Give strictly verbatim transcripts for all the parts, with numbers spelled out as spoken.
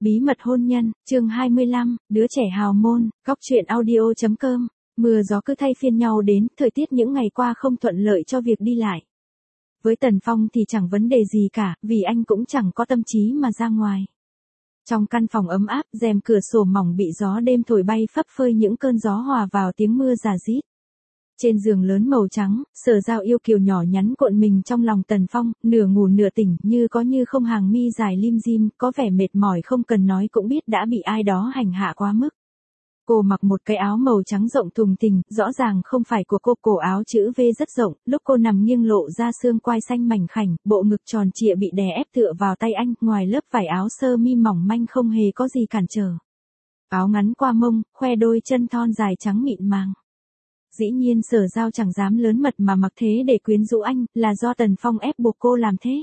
Bí mật hôn nhân, chương hai mươi lăm, đứa trẻ hào môn, góc truyện audio chấm com. Mưa gió cứ thay phiên nhau đến, thời tiết những ngày qua không thuận lợi cho việc đi lại. Với Tần Phong thì chẳng vấn đề gì cả, vì anh cũng chẳng có tâm trí mà ra ngoài. Trong căn phòng ấm áp, rèm cửa sổ mỏng bị gió đêm thổi bay phấp phới những cơn gió hòa vào tiếng mưa rả rít. Trên giường lớn màu trắng, Sở Giao yêu kiều nhỏ nhắn cuộn mình trong lòng Tần Phong, nửa ngủ nửa tỉnh, như có như không, hàng mi dài lim dim, có vẻ mệt mỏi không cần nói cũng biết đã bị ai đó hành hạ quá mức. Cô mặc một cái áo màu trắng rộng thùng thình, rõ ràng không phải của cô, cổ áo chữ V rất rộng, lúc cô nằm nghiêng lộ ra xương quai xanh mảnh khảnh, bộ ngực tròn trịa bị đè ép tựa vào tay anh, ngoài lớp vải áo sơ mi mỏng manh không hề có gì cản trở. Áo ngắn qua mông, khoe đôi chân thon dài trắng mịn màng. Dĩ nhiên Sở Giao chẳng dám lớn mật mà mặc thế để quyến rũ anh, là do Tần Phong ép buộc cô làm thế.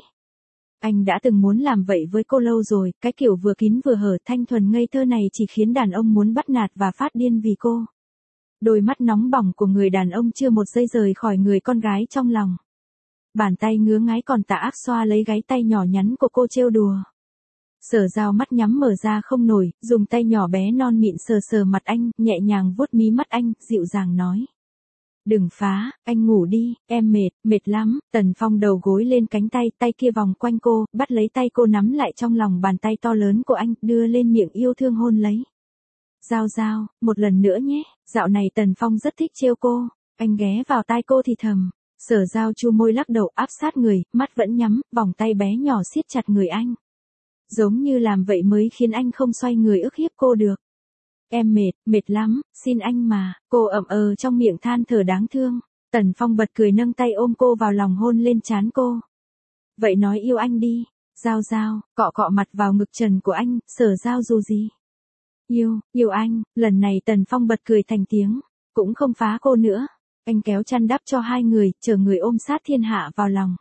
Anh đã từng muốn làm vậy với cô lâu rồi, cái kiểu vừa kín vừa hở thanh thuần ngây thơ này chỉ khiến đàn ông muốn bắt nạt và phát điên vì cô. Đôi mắt nóng bỏng của người đàn ông chưa một giây rời khỏi người con gái trong lòng. Bàn tay ngứa ngáy còn tà ác xoa lấy gáy tay nhỏ nhắn của cô trêu đùa. Sở Giao mắt nhắm mở ra không nổi, dùng tay nhỏ bé non mịn sờ sờ mặt anh, nhẹ nhàng vuốt mí mắt anh, dịu dàng nói. Đừng phá, anh ngủ đi, em mệt, mệt lắm. Tần Phong đầu gối lên cánh tay, tay kia vòng quanh cô, bắt lấy tay cô nắm lại trong lòng bàn tay to lớn của anh, đưa lên miệng yêu thương hôn lấy. Giao Giao, một lần nữa nhé, dạo này Tần Phong rất thích trêu cô. Anh ghé vào tai cô thì thầm. Sở Giao chu môi lắc đầu áp sát người, mắt vẫn nhắm, vòng tay bé nhỏ siết chặt người anh. Giống như làm vậy mới khiến anh không xoay người ức hiếp cô được. Em mệt, mệt lắm, xin anh mà, cô ậm ờ trong miệng than thở đáng thương. Tần Phong bật cười nâng tay ôm cô vào lòng hôn lên trán cô. Vậy nói yêu anh đi, Giao Giao, cọ cọ mặt vào ngực trần của anh, Sở Giao dù gì. Yêu, yêu anh, lần này Tần Phong bật cười thành tiếng, cũng không phá cô nữa. Anh kéo chăn đắp cho hai người, chờ người ôm sát thiên hạ vào lòng.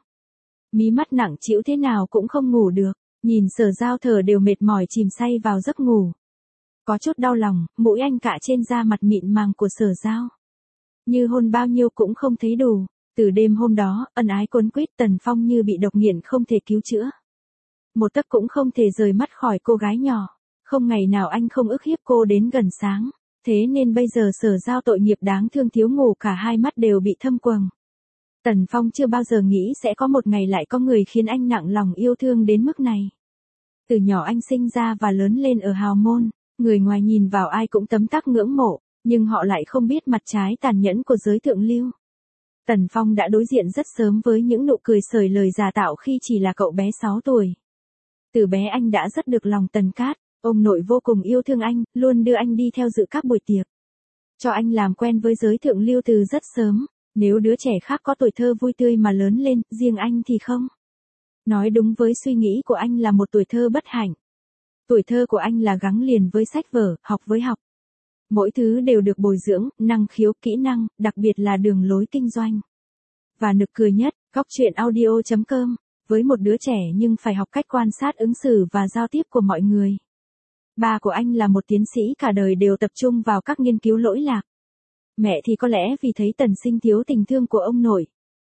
Mí mắt nặng trĩu thế nào cũng không ngủ được, nhìn Sở Giao thở đều mệt mỏi chìm say vào giấc ngủ. Có chút đau lòng, mũi anh cạ trên da mặt mịn màng của Sở Giao. Như hôn bao nhiêu cũng không thấy đủ. Từ đêm hôm đó, ân ái quấn quýt, Tần Phong như bị độc nghiện không thể cứu chữa. Một tấc cũng không thể rời mắt khỏi cô gái nhỏ. Không ngày nào anh không ức hiếp cô đến gần sáng. Thế nên bây giờ Sở Giao tội nghiệp đáng thương thiếu ngủ cả hai mắt đều bị thâm quầng. Tần Phong chưa bao giờ nghĩ sẽ có một ngày lại có người khiến anh nặng lòng yêu thương đến mức này. Từ nhỏ anh sinh ra và lớn lên ở hào môn. Người ngoài nhìn vào ai cũng tấm tắc ngưỡng mộ, nhưng họ lại không biết mặt trái tàn nhẫn của giới thượng lưu. Tần Phong đã đối diện rất sớm với những nụ cười sởi lời giả tạo khi chỉ là cậu bé sáu tuổi. Từ bé anh đã rất được lòng Tần Cát, ông nội vô cùng yêu thương anh, luôn đưa anh đi theo dự các buổi tiệc. Cho anh làm quen với giới thượng lưu từ rất sớm, nếu đứa trẻ khác có tuổi thơ vui tươi mà lớn lên, riêng anh thì không. Nói đúng với suy nghĩ của anh là một tuổi thơ bất hạnh. Tuổi thơ của anh là gắng liền với sách vở, học với học. Mỗi thứ đều được bồi dưỡng, năng khiếu, kỹ năng, đặc biệt là đường lối kinh doanh. Và nực cười nhất, góc truyện audio chấm com, với một đứa trẻ nhưng phải học cách quan sát ứng xử và giao tiếp của mọi người. Ba của anh là một tiến sĩ cả đời đều tập trung vào các nghiên cứu lỗi lạc. Mẹ thì có lẽ vì thấy Tần Sinh thiếu tình thương của ông nội,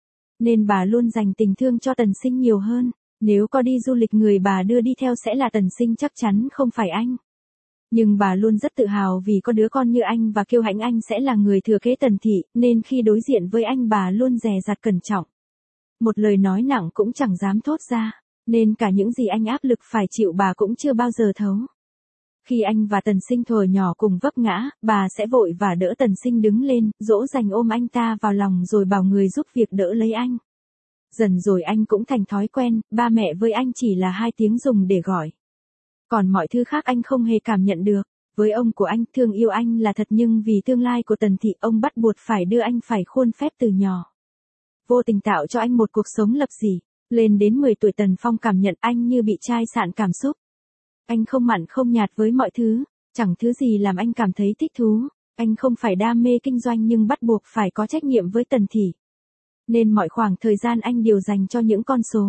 nên bà luôn dành tình thương cho Tần Sinh nhiều hơn. Nếu có đi du lịch người bà đưa đi theo sẽ là Tần Sinh chắc chắn không phải anh. Nhưng bà luôn rất tự hào vì có đứa con như anh và kiêu hãnh anh sẽ là người thừa kế Tần thị, nên khi đối diện với anh bà luôn dè dặt cẩn trọng. Một lời nói nặng cũng chẳng dám thốt ra, nên cả những gì anh áp lực phải chịu bà cũng chưa bao giờ thấu. Khi anh và Tần Sinh thuở nhỏ cùng vấp ngã, bà sẽ vội và đỡ Tần Sinh đứng lên, dỗ dành ôm anh ta vào lòng rồi bảo người giúp việc đỡ lấy anh. Dần rồi anh cũng thành thói quen, ba mẹ với anh chỉ là hai tiếng dùng để gọi. Còn mọi thứ khác anh không hề cảm nhận được. Với ông của anh, thương yêu anh là thật nhưng vì tương lai của Tần thị, ông bắt buộc phải đưa anh phải khuôn phép từ nhỏ. Vô tình tạo cho anh một cuộc sống lập dị. Lên đến mười tuổi Tần Phong cảm nhận anh như bị chai sạn cảm xúc. Anh không mặn không nhạt với mọi thứ, chẳng thứ gì làm anh cảm thấy thích thú. Anh không phải đam mê kinh doanh nhưng bắt buộc phải có trách nhiệm với Tần thị. Nên mọi khoảng thời gian anh đều dành cho những con số.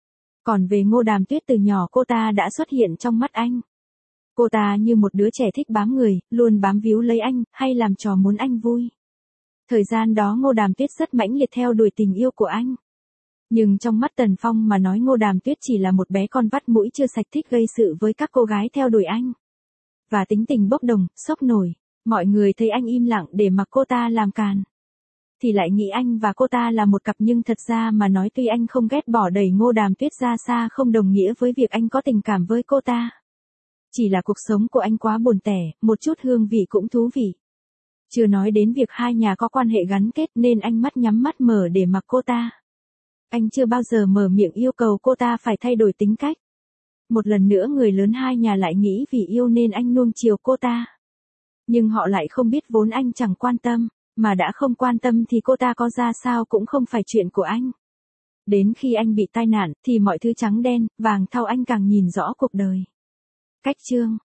Còn về Ngô Đàm Tuyết, từ nhỏ cô ta đã xuất hiện trong mắt anh. Cô ta như một đứa trẻ thích bám người, luôn bám víu lấy anh, hay làm trò muốn anh vui. Thời gian đó Ngô Đàm Tuyết rất mãnh liệt theo đuổi tình yêu của anh. Nhưng trong mắt Tần Phong mà nói Ngô Đàm Tuyết chỉ là một bé con vắt mũi chưa sạch thích gây sự với các cô gái theo đuổi anh. Và tính tình bốc đồng, sốc nổi, mọi người thấy anh im lặng để mặc cô ta làm càn. Thì lại nghĩ anh và cô ta là một cặp, nhưng thật ra mà nói tuy anh không ghét bỏ đẩy Ngô Đàm Tuyết ra xa không đồng nghĩa với việc anh có tình cảm với cô ta. Chỉ là cuộc sống của anh quá buồn tẻ, một chút hương vị cũng thú vị. Chưa nói đến việc hai nhà có quan hệ gắn kết nên anh mắt nhắm mắt mở để mặc cô ta. Anh chưa bao giờ mở miệng yêu cầu cô ta phải thay đổi tính cách. Một lần nữa người lớn hai nhà lại nghĩ vì yêu nên anh nuông chiều cô ta. Nhưng họ lại không biết vốn anh chẳng quan tâm, mà đã không quan tâm thì cô ta có ra sao cũng không phải chuyện của anh. Đến khi anh bị tai nạn thì mọi thứ trắng đen, vàng thau anh càng nhìn rõ cuộc đời. Cách chương